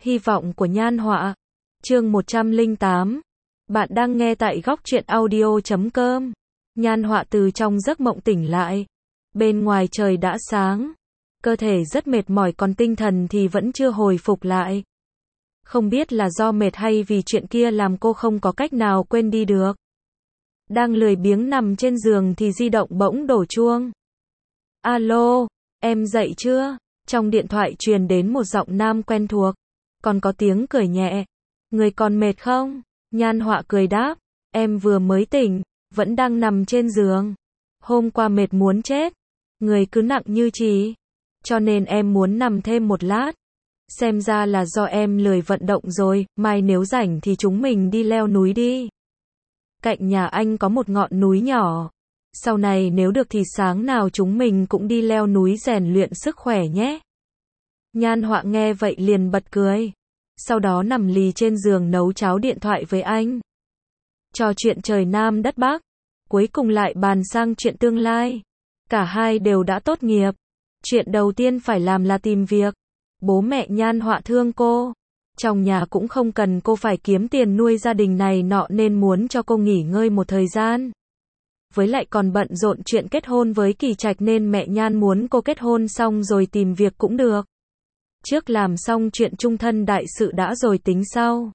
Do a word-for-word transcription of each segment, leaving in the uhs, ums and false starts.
Hy vọng của Nhan Họa. Chương một trăm lẻ tám. Bạn đang nghe tại góc truyện audio chấm com. Nhan Họa từ trong giấc mộng tỉnh lại. Bên ngoài trời đã sáng. Cơ thể rất mệt mỏi còn tinh thần thì vẫn chưa hồi phục lại. Không biết là do mệt hay vì chuyện kia làm cô không có cách nào quên đi được. Đang lười biếng nằm trên giường thì di động bỗng đổ chuông. Alo, em dậy chưa? Trong điện thoại truyền đến một giọng nam quen thuộc. Còn có tiếng cười nhẹ. Người còn mệt không? Nhan Họa cười đáp. Em vừa mới tỉnh, vẫn đang nằm trên giường. Hôm qua mệt muốn chết. Người cứ nặng như chì. Cho nên em muốn nằm thêm một lát. Xem ra là do em lười vận động rồi, mai nếu rảnh thì chúng mình đi leo núi đi. Cạnh nhà anh có một ngọn núi nhỏ. Sau này nếu được thì sáng nào chúng mình cũng đi leo núi rèn luyện sức khỏe nhé. Nhan Họa nghe vậy liền bật cười. Sau đó nằm lì trên giường nấu cháo điện thoại với anh. Trò chuyện trời Nam đất Bắc. Cuối cùng lại bàn sang chuyện tương lai. Cả hai đều đã tốt nghiệp. Chuyện đầu tiên phải làm là tìm việc. Bố mẹ Nhan Họa thương cô. Trong nhà cũng không cần cô phải kiếm tiền nuôi gia đình này nọ nên muốn cho cô nghỉ ngơi một thời gian. Với lại còn bận rộn chuyện kết hôn với Kỳ Trạch nên mẹ Nhan muốn cô kết hôn xong rồi tìm việc cũng được. Trước làm xong chuyện chung thân đại sự đã rồi tính sau.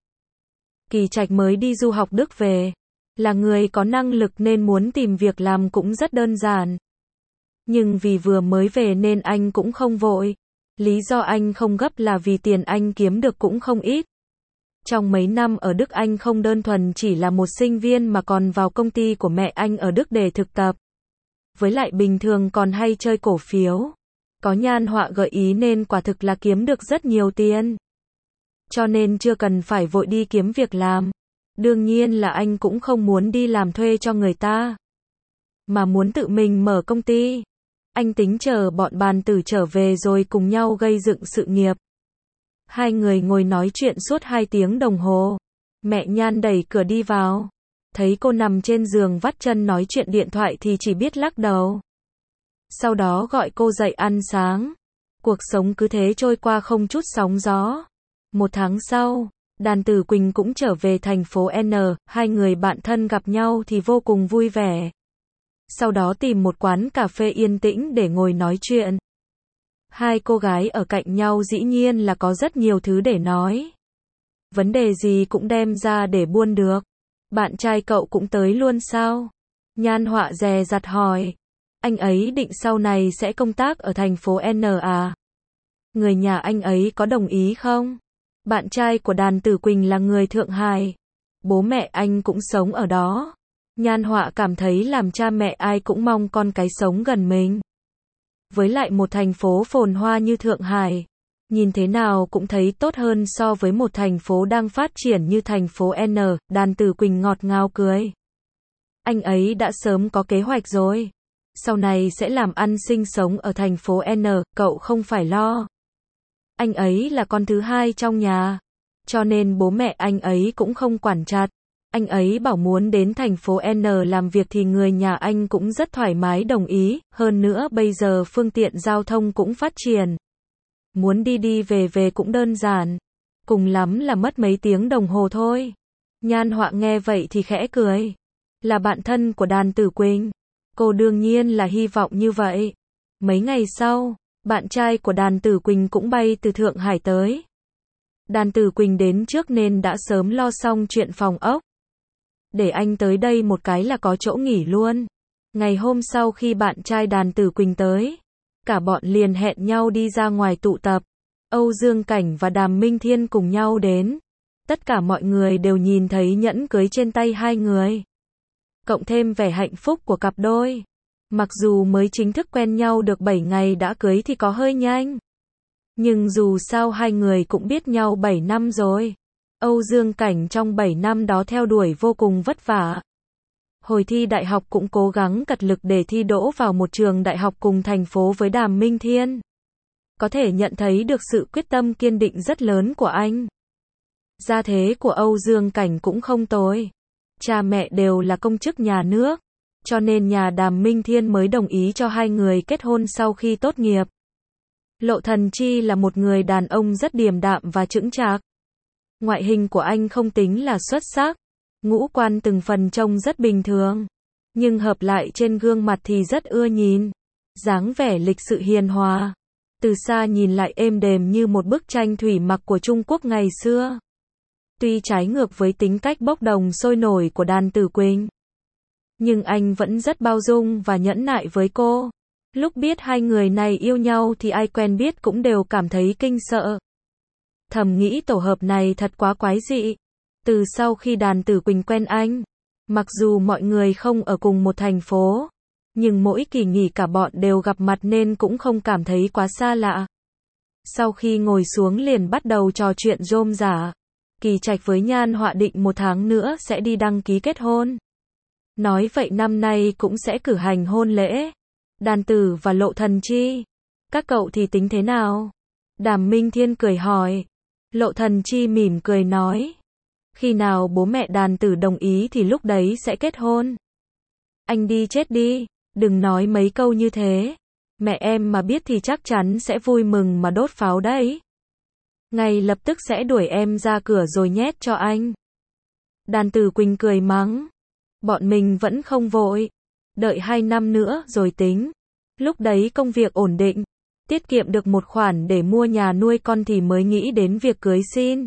Kỳ Trạch mới đi du học Đức về. Là người có năng lực nên muốn tìm việc làm cũng rất đơn giản. Nhưng vì vừa mới về nên anh cũng không vội. Lý do anh không gấp là vì tiền anh kiếm được cũng không ít. Trong mấy năm ở Đức anh không đơn thuần chỉ là một sinh viên mà còn vào công ty của mẹ anh ở Đức để thực tập. Với lại bình thường còn hay chơi cổ phiếu. Có Nhan Họa gợi ý nên quả thực là kiếm được rất nhiều tiền. Cho nên chưa cần phải vội đi kiếm việc làm. Đương nhiên là anh cũng không muốn đi làm thuê cho người ta. Mà muốn tự mình mở công ty. Anh tính chờ bọn bàn tử trở về rồi cùng nhau gây dựng sự nghiệp. Hai người ngồi nói chuyện suốt hai tiếng đồng hồ. Mẹ Nhan đẩy cửa đi vào. Thấy cô nằm trên giường vắt chân nói chuyện điện thoại thì chỉ biết lắc đầu. Sau đó gọi cô dậy ăn sáng. Cuộc sống cứ thế trôi qua không chút sóng gió. Một tháng sau, Đàn Tử Quỳnh cũng trở về thành phố N. Hai người bạn thân gặp nhau thì vô cùng vui vẻ. Sau đó tìm một quán cà phê yên tĩnh để ngồi nói chuyện. Hai cô gái ở cạnh nhau dĩ nhiên là có rất nhiều thứ để nói. Vấn đề gì cũng đem ra để buôn được. Bạn trai cậu cũng tới luôn sao? Nhan Họa dè dặt hỏi. Anh ấy định sau này sẽ công tác ở thành phố N à? Người nhà anh ấy có đồng ý không? Bạn trai của Đàn Tử Quỳnh là người Thượng Hải. Bố mẹ anh cũng sống ở đó. Nhan Họa cảm thấy làm cha mẹ ai cũng mong con cái sống gần mình. Với lại một thành phố phồn hoa như Thượng Hải, nhìn thế nào cũng thấy tốt hơn so với một thành phố đang phát triển như thành phố N. Đàn Tử Quỳnh ngọt ngào cười. Anh ấy đã sớm có kế hoạch rồi. Sau này sẽ làm ăn sinh sống ở thành phố N, cậu không phải lo. Anh ấy là con thứ hai trong nhà. Cho nên bố mẹ anh ấy cũng không quản chặt. Anh ấy bảo muốn đến thành phố N làm việc thì người nhà anh cũng rất thoải mái đồng ý. Hơn nữa bây giờ phương tiện giao thông cũng phát triển. Muốn đi đi về về cũng đơn giản. Cùng lắm là mất mấy tiếng đồng hồ thôi. Nhan Họa nghe vậy thì khẽ cười. Là bạn thân của Đàn Tử Quỳnh. Cô đương nhiên là hy vọng như vậy. Mấy ngày sau, bạn trai của Đàn Tử Quỳnh cũng bay từ Thượng Hải tới. Đàn Tử Quỳnh đến trước nên đã sớm lo xong chuyện phòng ốc. Để anh tới đây một cái là có chỗ nghỉ luôn. Ngày hôm sau khi bạn trai Đàn Tử Quỳnh tới, cả bọn liền hẹn nhau đi ra ngoài tụ tập. Âu Dương Cảnh và Đàm Minh Thiên cùng nhau đến. Tất cả mọi người đều nhìn thấy nhẫn cưới trên tay hai người. Cộng thêm vẻ hạnh phúc của cặp đôi. Mặc dù mới chính thức quen nhau được bảy ngày đã cưới thì có hơi nhanh. Nhưng dù sao hai người cũng biết nhau bảy năm rồi. Âu Dương Cảnh trong bảy năm đó theo đuổi vô cùng vất vả. Hồi thi đại học cũng cố gắng cật lực để thi đỗ vào một trường đại học cùng thành phố với Đàm Minh Thiên. Có thể nhận thấy được sự quyết tâm kiên định rất lớn của anh. Gia thế của Âu Dương Cảnh cũng không tồi. Cha mẹ đều là công chức nhà nước. Cho nên nhà Đàm Minh Thiên mới đồng ý cho hai người kết hôn sau khi tốt nghiệp. Lộ Thần Chi là một người đàn ông rất điềm đạm và chững chạc. Ngoại hình của anh không tính là xuất sắc, ngũ quan từng phần trông rất bình thường, nhưng hợp lại trên gương mặt thì rất ưa nhìn. Dáng vẻ lịch sự hiền hòa, từ xa nhìn lại êm đềm như một bức tranh thủy mặc của Trung Quốc ngày xưa. Tuy trái ngược với tính cách bốc đồng sôi nổi của Đàn Tử Quỳnh, nhưng anh vẫn rất bao dung và nhẫn nại với cô. Lúc biết hai người này yêu nhau thì ai quen biết cũng đều cảm thấy kinh sợ. Thầm nghĩ tổ hợp này thật quá quái dị. Từ sau khi Đàn Tử Quỳnh quen anh, mặc dù mọi người không ở cùng một thành phố, nhưng mỗi kỳ nghỉ cả bọn đều gặp mặt nên cũng không cảm thấy quá xa lạ. Sau khi ngồi xuống liền bắt đầu trò chuyện rôm rả. Kỳ Trạch với Nhan Họa định một tháng nữa sẽ đi đăng ký kết hôn. Nói vậy năm nay cũng sẽ cử hành hôn lễ. Đàn Tử và Lộ Thần Chi, các cậu thì tính thế nào? Đàm Minh Thiên cười hỏi. Lộ Thần Chi mỉm cười nói, khi nào bố mẹ Đàn Tử đồng ý thì lúc đấy sẽ kết hôn. Anh đi chết đi, đừng nói mấy câu như thế. Mẹ em mà biết thì chắc chắn sẽ vui mừng mà đốt pháo đấy. Ngay lập tức sẽ đuổi em ra cửa rồi nhét cho anh. Đàn Tử Quỳnh cười mắng, bọn mình vẫn không vội, đợi hai năm nữa rồi tính. Lúc đấy công việc ổn định, tiết kiệm được một khoản để mua nhà nuôi con thì mới nghĩ đến việc cưới xin.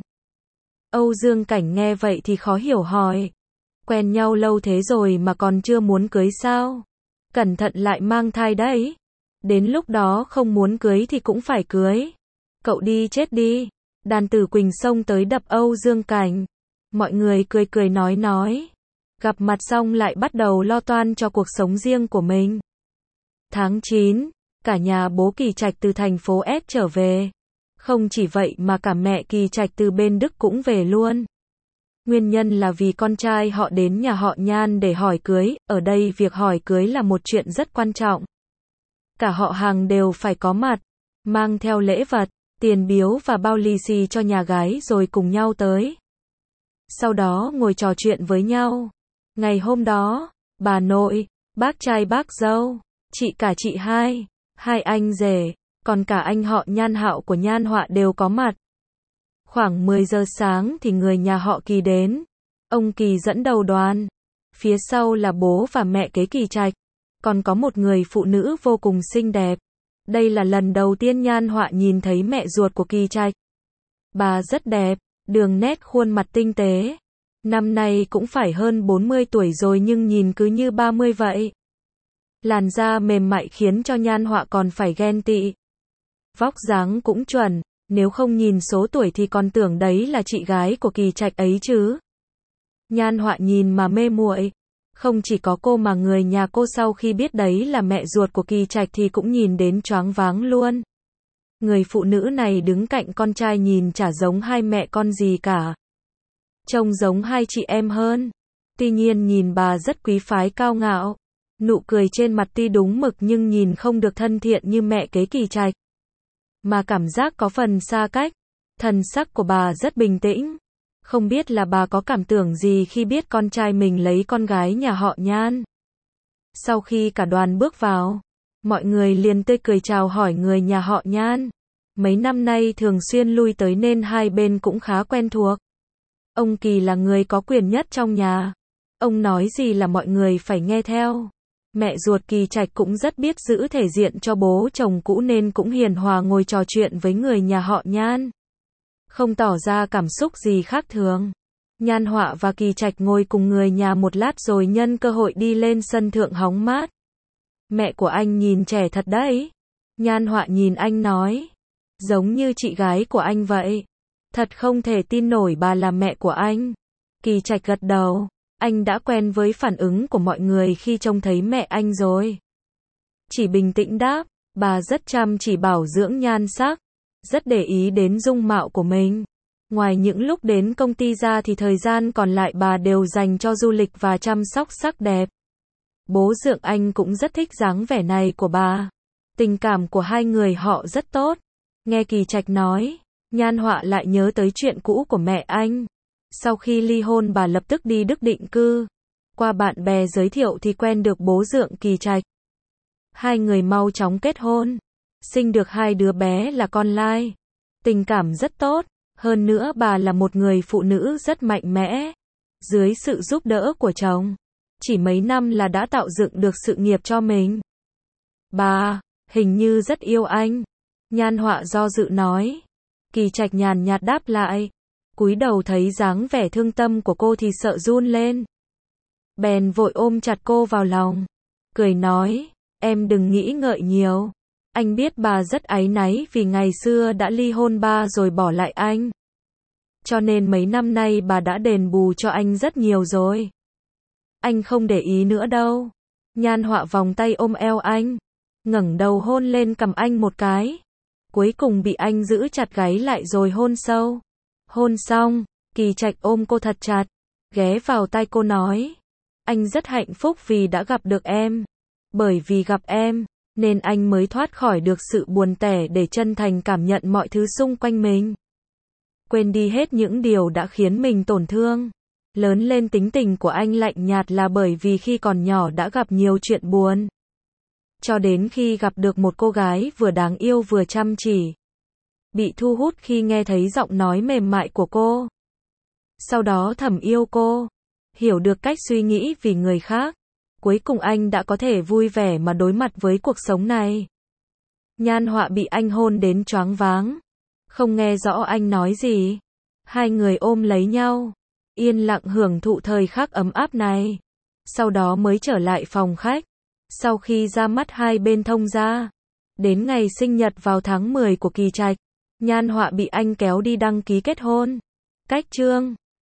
Âu Dương Cảnh nghe vậy thì khó hiểu hỏi, quen nhau lâu thế rồi mà còn chưa muốn cưới sao? Cẩn thận lại mang thai đấy. Đến lúc đó không muốn cưới thì cũng phải cưới. Cậu đi chết đi. Đàn Tử Quỳnh xông tới đập Âu Dương Cảnh. Mọi người cười cười nói nói. Gặp mặt xong lại bắt đầu lo toan cho cuộc sống riêng của mình. Tháng chín, cả nhà bố Kỳ Trạch từ thành phố S trở về. Không chỉ vậy mà cả mẹ Kỳ Trạch từ bên Đức cũng về luôn. Nguyên nhân là vì con trai họ đến nhà họ Nhan để hỏi cưới, ở đây việc hỏi cưới là một chuyện rất quan trọng. Cả họ hàng đều phải có mặt, mang theo lễ vật, tiền biếu và bao lì xì cho nhà gái rồi cùng nhau tới. Sau đó ngồi trò chuyện với nhau. Ngày hôm đó, bà nội, bác trai bác dâu, chị cả chị hai, hai anh rể, còn cả anh họ Nhan Hạo của Nhan Họa đều có mặt. Khoảng mười giờ sáng thì người nhà họ Kỳ đến. Ông Kỳ dẫn đầu đoàn. Phía sau là bố và mẹ kế Kỳ Trạch. Còn có một người phụ nữ vô cùng xinh đẹp. Đây là lần đầu tiên Nhan Họa nhìn thấy mẹ ruột của Kỳ Trạch. Bà rất đẹp, đường nét khuôn mặt tinh tế. Năm nay cũng phải hơn bốn mươi tuổi rồi nhưng nhìn cứ như ba mươi vậy. Làn da mềm mại khiến cho Nhan Họa còn phải ghen tị. Vóc dáng cũng chuẩn. Nếu không nhìn số tuổi thì còn tưởng đấy là chị gái của Kỳ Trạch ấy chứ. Nhan Họa nhìn mà mê muội. Không chỉ có cô mà người nhà cô sau khi biết đấy là mẹ ruột của Kỳ Trạch thì cũng nhìn đến choáng váng luôn. Người phụ nữ này đứng cạnh con trai nhìn chả giống hai mẹ con gì cả. Trông giống hai chị em hơn. Tuy nhiên nhìn bà rất quý phái cao ngạo. Nụ cười trên mặt tuy đúng mực nhưng nhìn không được thân thiện như mẹ kế Kỳ Trạch. Mà cảm giác có phần xa cách. Thần sắc của bà rất bình tĩnh. Không biết là bà có cảm tưởng gì khi biết con trai mình lấy con gái nhà họ Nhan. Sau khi cả đoàn bước vào, mọi người liền tươi cười chào hỏi người nhà họ Nhan. Mấy năm nay thường xuyên lui tới nên hai bên cũng khá quen thuộc. Ông Kỳ là người có quyền nhất trong nhà. Ông nói gì là mọi người phải nghe theo. Mẹ ruột Kỳ Trạch cũng rất biết giữ thể diện cho bố chồng cũ nên cũng hiền hòa ngồi trò chuyện với người nhà họ Nhan. Không tỏ ra cảm xúc gì khác thường. Nhan Họa và Kỳ Trạch ngồi cùng người nhà một lát rồi nhân cơ hội đi lên sân thượng hóng mát. Mẹ của anh nhìn trẻ thật đấy. Nhan Họa nhìn anh nói. Giống như chị gái của anh vậy. Thật không thể tin nổi bà là mẹ của anh. Kỳ Trạch gật đầu. Anh đã quen với phản ứng của mọi người khi trông thấy mẹ anh rồi. Chỉ bình tĩnh đáp, bà rất chăm chỉ bảo dưỡng nhan sắc, rất để ý đến dung mạo của mình. Ngoài những lúc đến công ty ra thì thời gian còn lại bà đều dành cho du lịch và chăm sóc sắc đẹp. Bố dượng anh cũng rất thích dáng vẻ này của bà. Tình cảm của hai người họ rất tốt. Nghe Kỳ Trạch nói, Nhan Họa lại nhớ tới chuyện cũ của mẹ anh. Sau khi ly hôn bà lập tức đi Đức định cư. Qua bạn bè giới thiệu thì quen được bố dượng Kỳ Trạch. Hai người mau chóng kết hôn. sinh được hai đứa bé là con lai. Tình cảm rất tốt, hơn nữa bà là một người phụ nữ rất mạnh mẽ. Dưới sự giúp đỡ của chồng, chỉ mấy năm là đã tạo dựng được sự nghiệp cho mình. Bà, hình như rất yêu anh. Nhan Họa do dự nói. Kỳ Trạch nhàn nhạt đáp lại. Cúi đầu thấy dáng vẻ thương tâm của cô thì sợ run lên. Bèn vội ôm chặt cô vào lòng. Cười nói, em đừng nghĩ ngợi nhiều. Anh biết bà rất áy náy vì ngày xưa đã ly hôn ba rồi bỏ lại anh. Cho nên mấy năm nay bà đã đền bù cho anh rất nhiều rồi. Anh không để ý nữa đâu. Nhan Họa vòng tay ôm eo anh, ngẩng đầu hôn lên cằm anh một cái. Cuối cùng bị anh giữ chặt gáy lại rồi hôn sâu. Hôn xong, Kỳ Trạch ôm cô thật chặt, ghé vào tai cô nói. Anh rất hạnh phúc vì đã gặp được em. Bởi vì gặp em, nên anh mới thoát khỏi được sự buồn tẻ để chân thành cảm nhận mọi thứ xung quanh mình. Quên đi hết những điều đã khiến mình tổn thương. Lớn lên tính tình của anh lạnh nhạt là bởi vì khi còn nhỏ đã gặp nhiều chuyện buồn. Cho đến khi gặp được một cô gái vừa đáng yêu vừa chăm chỉ. Bị thu hút khi nghe thấy giọng nói mềm mại của cô. Sau đó thầm yêu cô. Hiểu được cách suy nghĩ vì người khác. Cuối cùng anh đã có thể vui vẻ mà đối mặt với cuộc sống này. Nhan Họa bị anh hôn đến choáng váng. Không nghe rõ anh nói gì. Hai người ôm lấy nhau. Yên lặng hưởng thụ thời khắc ấm áp này. Sau đó mới trở lại phòng khách. Sau khi ra mắt hai bên thông gia. Đến ngày sinh nhật vào tháng mười của Kỳ Trạch. Nhan Họa bị anh kéo đi đăng ký kết hôn. Cách chương